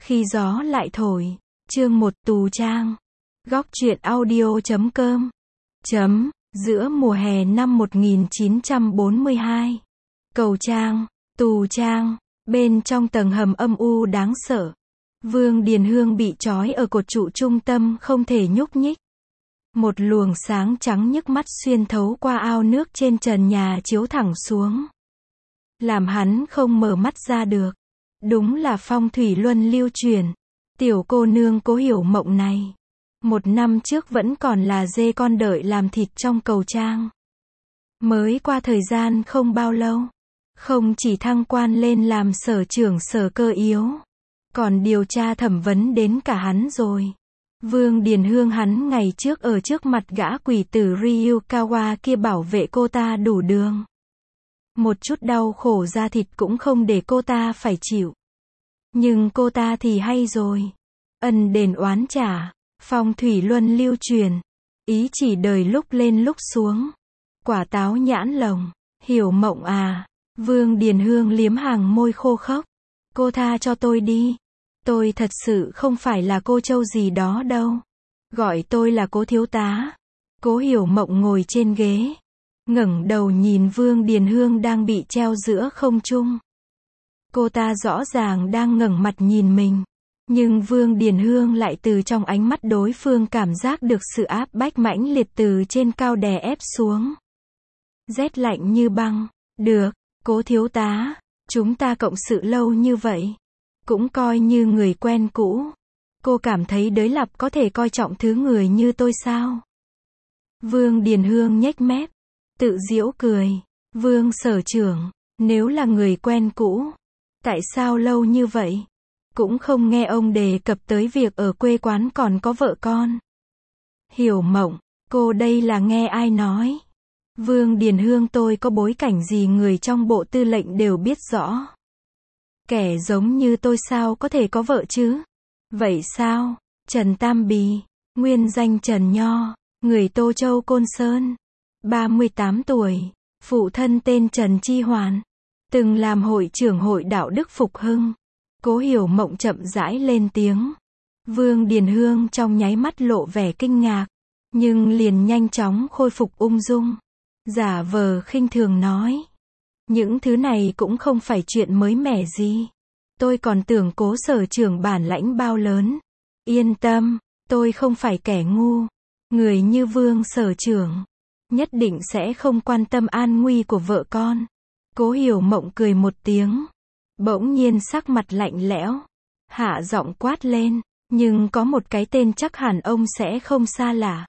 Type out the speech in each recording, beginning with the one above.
Khi gió lại thổi. Chương 1 Tù Trang. Góc truyện audio.com. Giữa mùa hè năm 1942. Cầu Trang, Tù Trang, bên trong tầng hầm âm u đáng sợ. Vương Điền Hương bị trói ở cột trụ trung tâm không thể nhúc nhích. Một luồng sáng trắng nhức mắt xuyên thấu qua ao nước trên trần nhà chiếu thẳng xuống. Làm hắn không mở mắt ra được. Đúng là phong thủy luân lưu truyền. Tiểu cô nương Cố Hiểu Mộng này. 1 năm trước vẫn còn là dê con đợi làm thịt trong Cầu Trang. Mới qua thời gian không bao lâu. Không chỉ thăng quan lên làm sở trưởng sở cơ yếu. Còn điều tra thẩm vấn đến cả hắn rồi. Vương Điền Hương hắn ngày trước ở trước mặt gã quỷ tử Ryukawa kia bảo vệ cô ta đủ đường. Một chút đau khổ da thịt cũng không để cô ta phải chịu. Nhưng cô ta thì hay rồi. Ân đền oán trả. Phong thủy luân lưu truyền. Ý chỉ đời lúc lên lúc xuống. Quả táo nhãn lồng. Hiểu Mộng à. Vương Điền Hương liếm hàng môi khô khốc. Cô tha cho tôi đi. Tôi thật sự không phải là cô Châu gì đó đâu. Gọi tôi là Cố thiếu tá. Cố Hiểu Mộng ngồi trên ghế. Ngẩng đầu nhìn Vương Điền Hương đang bị treo giữa không trung. Cô ta rõ ràng đang ngẩng mặt nhìn mình. Nhưng Vương Điền Hương lại từ trong ánh mắt đối phương cảm giác được sự áp bách mãnh liệt từ trên cao đè ép xuống. Rét lạnh như băng. Được, Cố thiếu tá. Chúng ta cộng sự lâu như vậy. Cũng coi như người quen cũ. Cô cảm thấy Đới Lạp có thể coi trọng thứ người như tôi sao? Vương Điền Hương nhếch mép. Tự giễu cười. Vương sở trưởng. Nếu là người quen cũ. Tại sao lâu như vậy? Cũng không nghe ông đề cập tới việc ở quê quán còn có vợ con. Hiểu Mộng. Cô đây là nghe ai nói? Vương Điền Hương tôi có bối cảnh gì người trong bộ tư lệnh đều biết rõ. Kẻ giống như tôi sao có thể có vợ chứ? Vậy sao? Trần Tam Bì. Nguyên danh Trần Nho. Người Tô Châu Côn Sơn. 38 tuổi. Phụ thân tên Trần Chi Hoàn. Từng làm hội trưởng hội đạo đức Phục Hưng. Cố Hiểu Mộng chậm rãi lên tiếng. Vương Điền Hương trong nháy mắt lộ vẻ kinh ngạc. Nhưng liền nhanh chóng khôi phục ung dung. Giả vờ khinh thường nói. Những thứ này cũng không phải chuyện mới mẻ gì. Tôi còn tưởng Cố sở trưởng bản lãnh bao lớn. Yên tâm, tôi không phải kẻ ngu. Người như Vương sở trưởng nhất định sẽ không quan tâm an nguy của vợ con. Cố Hiểu Mộng cười một tiếng. Bỗng nhiên sắc mặt lạnh lẽo. Hạ giọng quát lên. Nhưng có một cái tên chắc hẳn ông sẽ không xa lạ.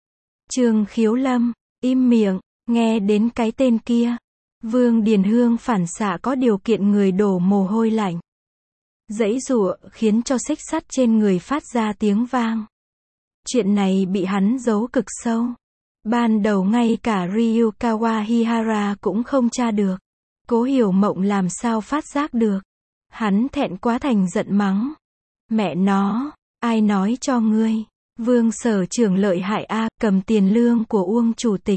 Trương Khiếu Lâm. Im miệng. Nghe đến cái tên kia. Vương Điền Hương phản xạ có điều kiện người đổ mồ hôi lạnh. Giãy giụa khiến cho xích sắt trên người phát ra tiếng vang. Chuyện này bị hắn giấu cực sâu. Ban đầu ngay cả Ryukawa Hihara cũng không tra được. Cố Hiểu Mộng làm sao phát giác được. Hắn thẹn quá thành giận mắng. Mẹ nó, ai nói cho ngươi? Vương sở trưởng lợi hại a, cầm tiền lương của Uông chủ tịch.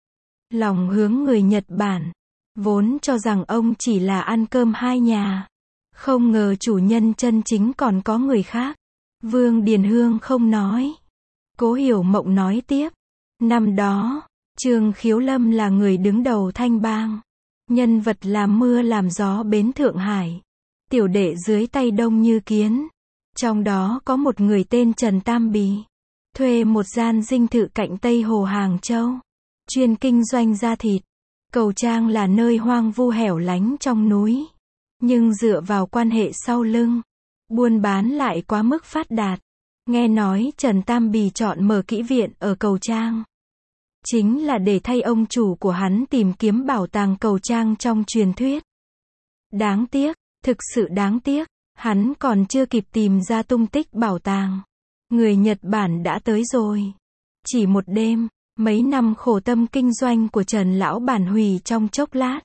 Lòng hướng người Nhật Bản. Vốn cho rằng ông chỉ là ăn cơm hai nhà. Không ngờ chủ nhân chân chính còn có người khác. Vương Điền Hương không nói. Cố Hiểu Mộng nói tiếp. Năm đó, Trương Khiếu Lâm là người đứng đầu Thanh Bang. Nhân vật làm mưa làm gió bến Thượng Hải. Tiểu đệ dưới tay đông như kiến. Trong đó có một người tên Trần Tam Bì. Thuê một gian dinh thự cạnh Tây Hồ Hàng Châu. Chuyên kinh doanh da thịt. Cầu Trang là nơi hoang vu hẻo lánh trong núi. Nhưng dựa vào quan hệ sau lưng. Buôn bán lại quá mức phát đạt. Nghe nói Trần Tam Bì chọn mở kỹ viện ở Cầu Trang. Chính là để thay ông chủ của hắn tìm kiếm bảo tàng Cầu Trang trong truyền thuyết. Đáng tiếc, thực sự đáng tiếc. Hắn còn chưa kịp tìm ra tung tích bảo tàng. Người Nhật Bản đã tới rồi. Chỉ một đêm, mấy năm khổ tâm kinh doanh của Trần Lão Bản hủy trong chốc lát.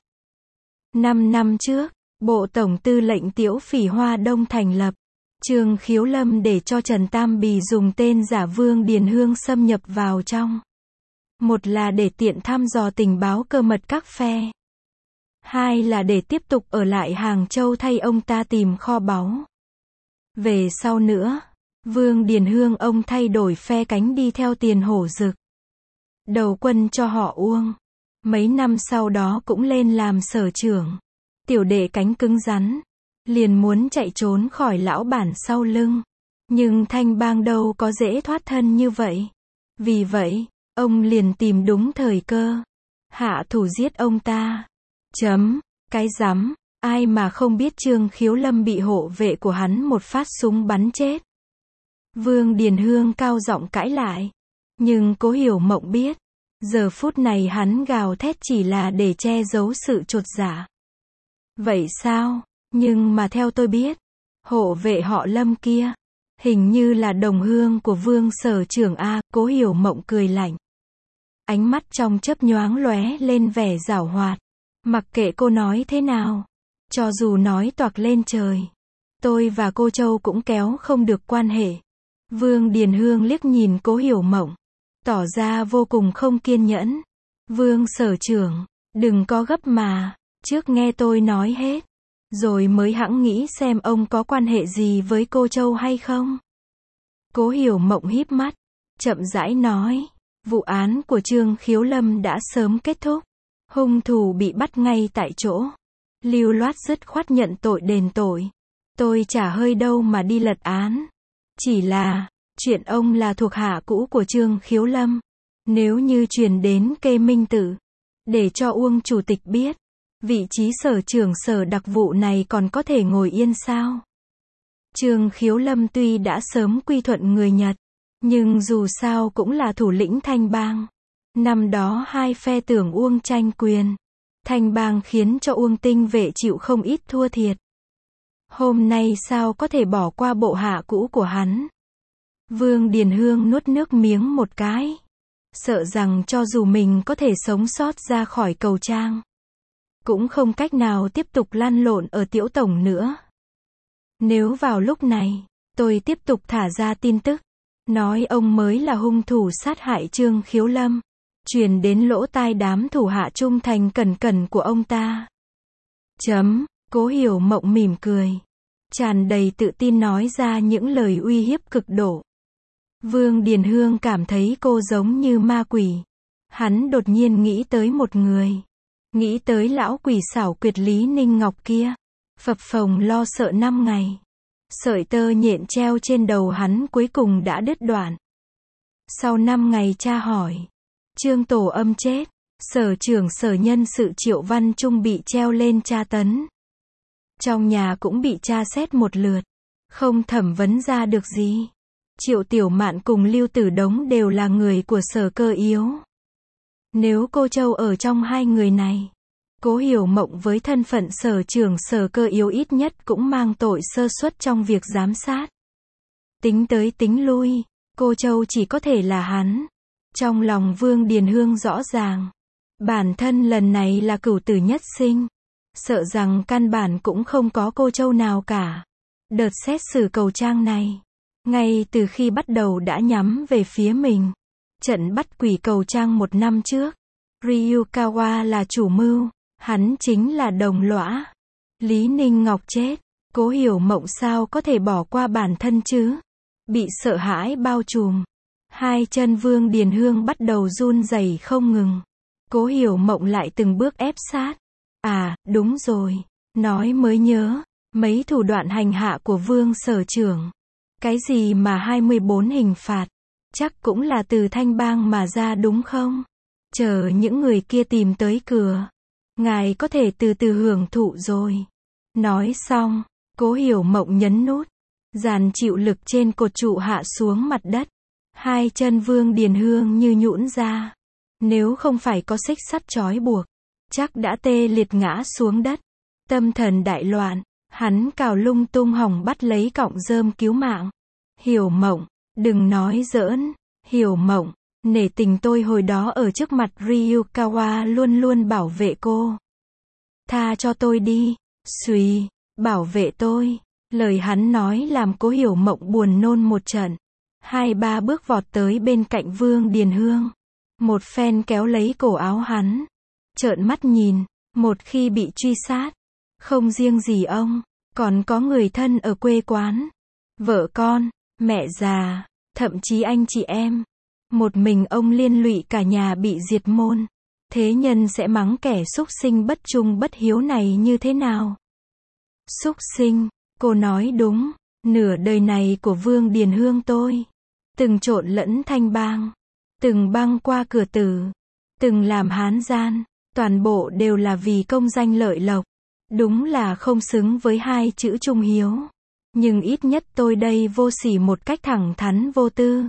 5 năm trước, Bộ Tổng Tư lệnh Tiễu Phỉ Hoa Đông thành lập. Trương Khiếu Lâm để cho Trần Tam Bì dùng tên giả Vương Điền Hương xâm nhập vào trong. Một là để tiện thăm dò tình báo cơ mật các phe. Hai là để tiếp tục ở lại Hàng Châu thay ông ta tìm kho báu. Về sau nữa, Vương Điền Hương ông thay đổi phe cánh đi theo Tiền Hổ Dực. Đầu quân cho họ Uông. Mấy năm sau đó cũng lên làm sở trưởng. Tiểu đệ cánh cứng rắn, liền muốn chạy trốn khỏi lão bản sau lưng. Nhưng Thanh Bang đâu có dễ thoát thân như vậy. Vì vậy, ông liền tìm đúng thời cơ. Hạ thủ giết ông ta. Cái rắm, ai mà không biết Trương Khiếu Lâm bị hộ vệ của hắn một phát súng bắn chết. Vương Điền Hương cao giọng cãi lại. Nhưng Cố Hiểu Mộng biết, giờ phút này hắn gào thét chỉ là để che giấu sự chột dạ. Vậy sao? Nhưng mà theo tôi biết, hộ vệ họ Lâm kia, hình như là đồng hương của Vương sở trưởng a. Cố Hiểu Mộng cười lạnh. Ánh mắt trong chớp nhoáng lóe lên vẻ giảo hoạt. Mặc kệ cô nói thế nào, cho dù nói toạc lên trời, tôi và cô Châu cũng kéo không được quan hệ. Vương Điền Hương liếc nhìn Cố Hiểu Mộng, tỏ ra vô cùng không kiên nhẫn. Vương sở trưởng, đừng có gấp mà, trước nghe tôi nói hết, rồi mới hẵng nghĩ xem ông có quan hệ gì với cô Châu hay không. Cố Hiểu Mộng híp mắt, chậm rãi nói, vụ án của Trương Khiếu Lâm đã sớm kết thúc. Hung thủ bị bắt ngay tại chỗ. Lưu loát dứt khoát nhận tội đền tội. Tôi chả hơi đâu mà đi lật án. Chỉ là, chuyện ông là thuộc hạ cũ của Trương Khiếu Lâm. Nếu như truyền đến Kê Minh Tử, để cho Uông chủ tịch biết, vị trí sở trưởng sở đặc vụ này còn có thể ngồi yên sao? Trương Khiếu Lâm tuy đã sớm quy thuận người Nhật, nhưng dù sao cũng là thủ lĩnh Thanh Bang. Năm đó hai phe tưởng Uông tranh quyền. Thanh Bang khiến cho Uông tinh vệ chịu không ít thua thiệt. Hôm nay sao có thể bỏ qua bộ hạ cũ của hắn? Vương Điền Hương nuốt nước miếng một cái. Sợ rằng cho dù mình có thể sống sót ra khỏi cầu trang, cũng không cách nào tiếp tục lăn lộn ở Tiểu Tổng nữa. Nếu vào lúc này, tôi tiếp tục thả ra tin tức, nói ông mới là hung thủ sát hại Trương Khiếu Lâm, truyền đến lỗ tai đám thủ hạ trung thành cẩn cẩn của ông ta. Cố Hiểu Mộng mỉm cười, tràn đầy tự tin nói ra những lời uy hiếp cực độ. Vương Điền Hương cảm thấy cô giống như ma quỷ. Hắn đột nhiên nghĩ tới một người. Nghĩ tới lão quỷ xảo quyệt Lý Ninh Ngọc kia. Phập phồng lo sợ 5 ngày. Sợi tơ nhện treo trên đầu hắn cuối cùng đã đứt đoạn. Sau 5 ngày tra hỏi, Trương Tổ Âm chết, sở trưởng sở nhân sự Triệu Văn Trung bị treo lên tra tấn. Trong nhà cũng bị tra xét một lượt, không thẩm vấn ra được gì. Triệu Tiểu Mạn cùng Lưu Tử Đống đều là người của sở cơ yếu. Nếu cô Châu ở trong hai người này, Cố Hiểu Mộng với thân phận sở trưởng sở cơ yếu ít nhất cũng mang tội sơ suất trong việc giám sát. Tính tới tính lui, cô Châu chỉ có thể là hắn. Trong lòng Vương Điền Hương rõ ràng, bản thân lần này là cửu tử nhất sinh. Sợ rằng căn bản cũng không có cô Châu nào cả. Đợt xét xử cầu trang này, ngay từ khi bắt đầu đã nhắm về phía mình. Trận bắt quỷ cầu trang 1 năm trước, Ryukawa là chủ mưu, hắn chính là đồng lõa. Lý Ninh Ngọc chết, Cố Hiểu Mộng sao có thể bỏ qua bản thân chứ? Bị sợ hãi bao trùm, hai chân Vương Điền Hương bắt đầu run rẩy không ngừng. Cố Hiểu Mộng lại từng bước ép sát. À, đúng rồi, nói mới nhớ, mấy thủ đoạn hành hạ của Vương sở trưởng. Cái gì mà 24 hình phạt, chắc cũng là từ Thanh Bang mà ra đúng không? Chờ những người kia tìm tới cửa, ngài có thể từ từ hưởng thụ rồi. Nói xong, Cố Hiểu Mộng nhấn nút, dàn chịu lực trên cột trụ hạ xuống mặt đất. Hai chân Vương Điền Hương như nhũn ra. Nếu không phải có xích sắt trói buộc, chắc đã tê liệt ngã xuống đất. Tâm thần đại loạn, hắn cào lung tung hỏng bắt lấy cọng rơm cứu mạng. Hiểu Mộng, đừng nói giỡn. Hiểu Mộng, nể tình tôi hồi đó ở trước mặt Ryukawa luôn luôn bảo vệ cô. Tha cho tôi đi. Xùy, bảo vệ tôi. Lời hắn nói làm Cố Hiểu Mộng buồn nôn một trận. 2-3 bước vọt tới bên cạnh Vương Điền Hương. Một phen kéo lấy cổ áo hắn. Trợn mắt nhìn, một khi bị truy sát, không riêng gì ông, còn có người thân ở quê quán. vợ con, mẹ già, thậm chí anh chị em. Một mình ông liên lụy cả nhà bị diệt môn. Thế nhân sẽ mắng kẻ súc sinh bất trung bất hiếu này như thế nào? Súc sinh, cô nói đúng. Nửa đời này của Vương Điền Hương tôi, từng trộn lẫn thanh bang, từng băng qua cửa tử, từng làm hán gian, toàn bộ đều là vì công danh lợi lộc. Đúng là không xứng với hai chữ trung hiếu. Nhưng ít nhất tôi đây vô sỉ một cách thẳng thắn vô tư.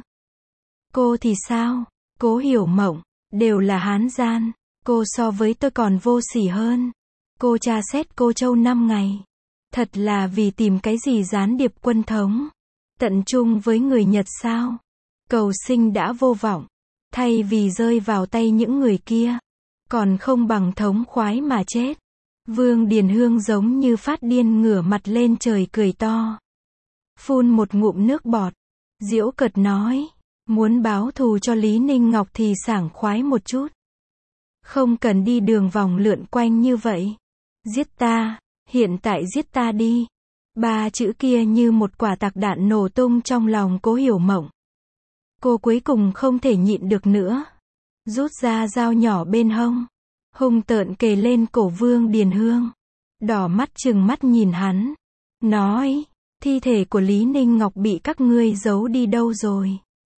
Cô thì sao? Cố Hiểu Mộng, đều là hán gian. Cô so với tôi còn vô sỉ hơn. Cô tra xét Cô Châu 5 ngày. Thật là vì tìm cái gì gián điệp quân thống. Tận trung với người Nhật sao? Cầu sinh đã vô vọng. Thay vì rơi vào tay những người kia, còn không bằng thống khoái mà chết. Vương Điền Hương giống như phát điên ngửa mặt lên trời cười to. Phun một ngụm nước bọt. Giễu cợt nói. Muốn báo thù cho Lý Ninh Ngọc thì sảng khoái một chút. Không cần đi đường vòng lượn quanh như vậy. Giết ta, hiện tại giết ta đi. 3 chữ kia như một quả tạc đạn nổ tung trong lòng Cố Hiểu Mộng. Cô cuối cùng không thể nhịn được nữa. Rút ra dao nhỏ bên hông. Hung tợn kề lên cổ Vương Điền Hương. Đỏ mắt trừng mắt nhìn hắn. Nói, thi thể của Lý Ninh Ngọc bị các ngươi giấu đi đâu rồi?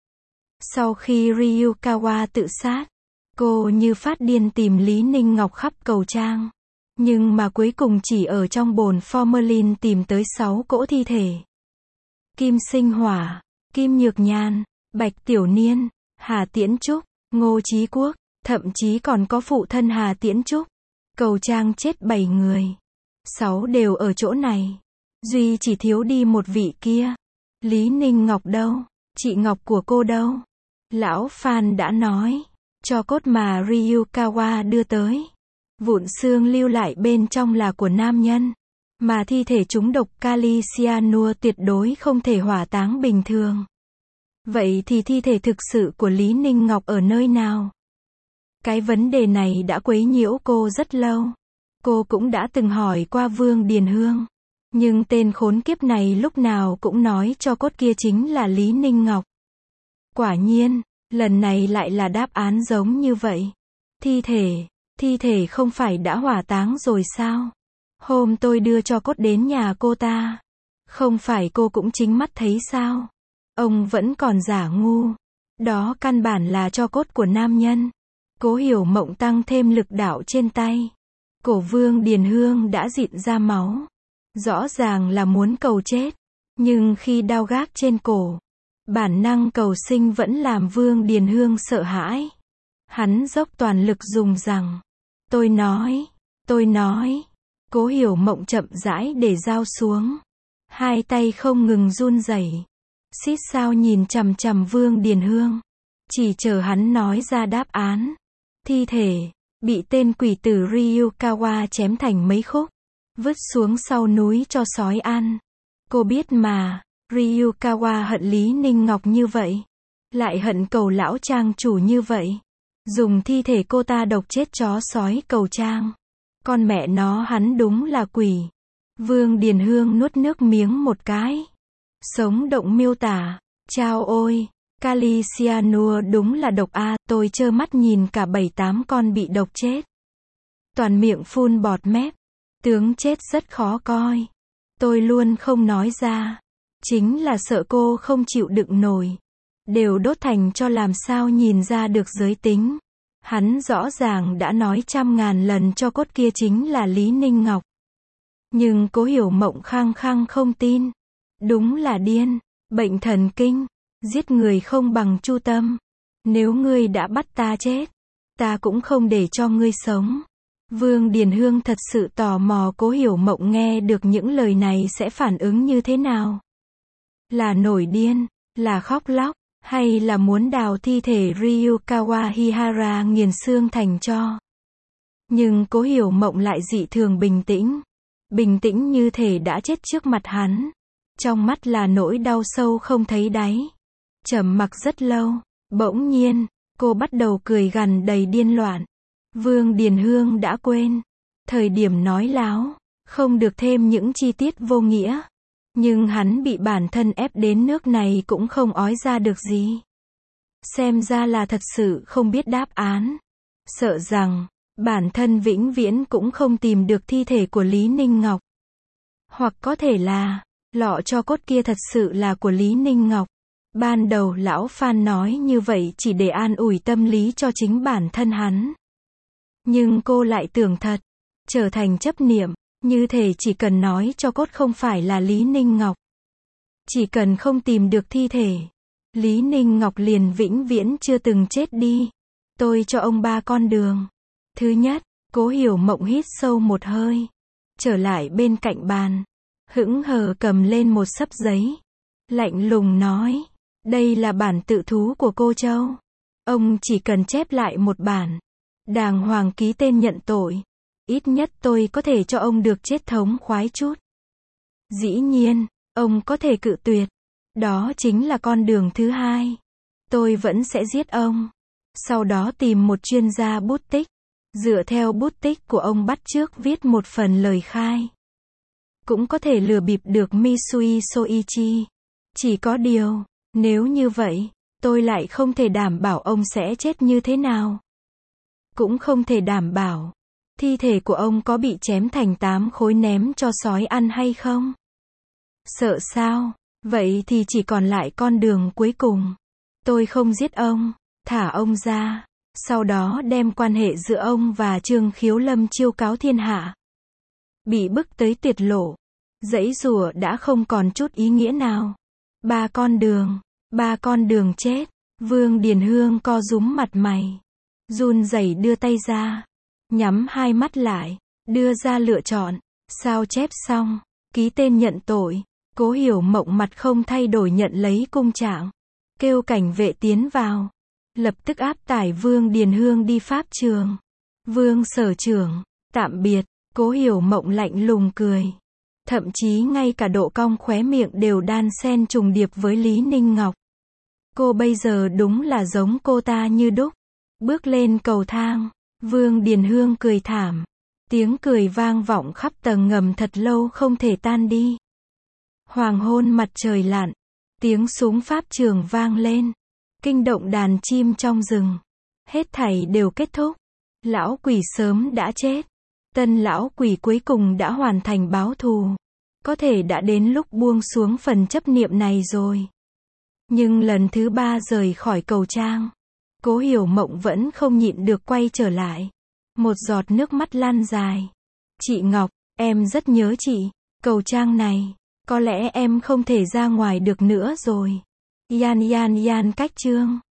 Sau khi Ryukawa tự sát, cô như phát điên tìm Lý Ninh Ngọc khắp cầu trang. Nhưng mà cuối cùng chỉ ở trong bồn formalin tìm tới 6 cỗ thi thể. Kim Sinh Hỏa, Kim Nhược Nhan, Bạch Tiểu Niên, Hà Tiễn Trúc, Ngô Chí Quốc, thậm chí còn có phụ thân Hà Tiễn Trúc. Cầu trang chết 7 người. 6 đều ở chỗ này. Duy chỉ thiếu đi một vị kia. Lý Ninh Ngọc đâu? Chị Ngọc của cô đâu? Lão Phan đã nói. Cho cốt mà Ryukawa đưa tới. Vụn xương lưu lại bên trong là của nam nhân. Mà thi thể trúng độc kali cyanua tuyệt đối không thể hỏa táng bình thường. Vậy thì thi thể thực sự của Lý Ninh Ngọc ở nơi nào? Cái vấn đề này đã quấy nhiễu cô rất lâu. Cô cũng đã từng hỏi qua Vương Điền Hương. Nhưng tên khốn kiếp này lúc nào cũng nói cho cốt kia chính là Lý Ninh Ngọc. Quả nhiên, lần này lại là đáp án giống như vậy. Thi thể không phải đã hỏa táng rồi sao? Hôm tôi đưa cho cốt đến nhà cô ta. Không phải cô cũng chính mắt thấy sao? Ông vẫn còn giả ngu. Đó căn bản là cho cốt của nam nhân. Cố Hiểu Mộng tăng thêm lực đạo trên tay. Cổ Vương Điền Hương đã dịn ra máu. Rõ ràng là muốn cầu chết. Nhưng khi đao gác trên cổ, bản năng cầu sinh vẫn làm Vương Điền Hương sợ hãi. Hắn dốc toàn lực dùng rằng. Tôi nói. Cố Hiểu Mộng chậm rãi để dao xuống. Hai tay không ngừng run rẩy. Xít sao nhìn chằm chằm Vương Điền Hương. Chỉ chờ hắn nói ra đáp án. Thi thể, bị tên quỷ tử Ryukawa chém thành mấy khúc. Vứt xuống sau núi cho sói ăn. Cô biết mà, Ryukawa hận Lý Ninh Ngọc như vậy. Lại hận cầu lão trang chủ như vậy. Dùng thi thể cô ta độc chết chó sói cầu trang. Con mẹ nó hắn đúng là quỷ. Vương Điền Hương nuốt nước miếng một cái. Sống động miêu tả. Chao ôi, kali cyanua đúng là độc a, tôi trơ mắt nhìn cả 7-8 con bị độc chết. Toàn miệng phun bọt mép. Tướng chết rất khó coi. Tôi luôn không nói ra. Chính là sợ cô không chịu đựng nổi. Đều đốt thành cho làm sao nhìn ra được giới tính. Hắn rõ ràng đã nói 100.000 lần cho cốt kia chính là Lý Ninh Ngọc. Nhưng Cố Hiểu Mộng khăng khăng không tin. Đúng là điên, bệnh thần kinh, giết người không bằng chu tâm. Nếu ngươi đã bắt ta chết, ta cũng không để cho ngươi sống. Vương Điền Hương thật sự tò mò Cố Hiểu Mộng nghe được những lời này sẽ phản ứng như thế nào. Là nổi điên, là khóc lóc, hay là muốn đào thi thể Ryukawa Hihara nghiền xương thành tro. Nhưng Cố Hiểu Mộng lại dị thường bình tĩnh. Bình tĩnh như thể đã chết trước mặt hắn. Trong mắt là nỗi đau sâu không thấy đáy. Trầm mặc rất lâu. Bỗng nhiên, cô bắt đầu cười gằn đầy điên loạn. Vương Điền Hương đã quên. Thời điểm nói láo. Không được thêm những chi tiết vô nghĩa. Nhưng hắn bị bản thân ép đến nước này cũng không ói ra được gì. Xem ra là thật sự không biết đáp án. Sợ rằng, bản thân vĩnh viễn cũng không tìm được thi thể của Lý Ninh Ngọc. Hoặc có thể là, lọ tro cốt kia thật sự là của Lý Ninh Ngọc. Ban đầu lão Phan nói như vậy chỉ để an ủi tâm lý cho chính bản thân hắn. Nhưng cô lại tưởng thật, trở thành chấp niệm, như thể chỉ cần nói cho cốt không phải là Lý Ninh Ngọc. Chỉ cần không tìm được thi thể, Lý Ninh Ngọc liền vĩnh viễn chưa từng chết đi. Tôi cho ông 3 con đường. Thứ nhất, Cố Hiểu Mộng hít sâu một hơi, trở lại bên cạnh bàn, hững hờ cầm lên một xấp giấy, lạnh lùng nói, đây là bản tự thú của cô Châu. Ông chỉ cần chép lại một bản, đàng hoàng ký tên nhận tội. Ít nhất tôi có thể cho ông được chết thống khoái chút. Dĩ nhiên, ông có thể cự tuyệt. Đó chính là con đường thứ hai. Tôi vẫn sẽ giết ông. Sau đó tìm một chuyên gia bút tích. Dựa theo bút tích của ông bắt chước viết một phần lời khai. Cũng có thể lừa bịp được Misui Soichi. Chỉ có điều, nếu như vậy, tôi lại không thể đảm bảo ông sẽ chết như thế nào. Cũng không thể đảm bảo thi thể của ông có bị chém thành 8 khối ném cho sói ăn hay không? Sợ sao? Vậy thì chỉ còn lại con đường cuối cùng. Tôi không giết ông, thả ông ra, sau đó đem quan hệ giữa ông và Trương Khiếu Lâm chiêu cáo thiên hạ. Bị bức tới tuyệt lộ, giãy giụa đã không còn chút ý nghĩa nào. 3 con đường chết. Vương Điền Hương co rúm mặt mày, run rẩy đưa tay ra, nhắm hai mắt lại, đưa ra lựa chọn. Sao chép xong, ký tên nhận tội, Cố Hiểu Mộng mặt không thay đổi nhận lấy cung trạng, kêu cảnh vệ tiến vào, lập tức áp tải Vương Điền Hương đi pháp trường. Vương sở trưởng, tạm biệt. Cố Hiểu Mộng lạnh lùng cười, thậm chí ngay cả độ cong khóe miệng đều đan xen trùng điệp với Lý Ninh Ngọc. Cô bây giờ đúng là giống cô ta như đúc. Bước lên cầu thang, Vương Điền Hương cười thảm. Tiếng cười vang vọng khắp tầng ngầm thật lâu không thể tan đi. Hoàng hôn mặt trời lặn, tiếng súng pháp trường vang lên, kinh động đàn chim trong rừng. Hết thảy đều kết thúc. Lão quỷ sớm đã chết. Tân lão quỷ cuối cùng đã hoàn thành báo thù. Có thể đã đến lúc buông xuống phần chấp niệm này rồi. Nhưng lần thứ 3 rời khỏi cầu trang, Cố Hiểu Mộng vẫn không nhịn được quay trở lại. Một giọt nước mắt lan dài. Chị Ngọc, em rất nhớ chị. Cầu trang này, có lẽ em không thể ra ngoài được nữa rồi. Yan cách chương.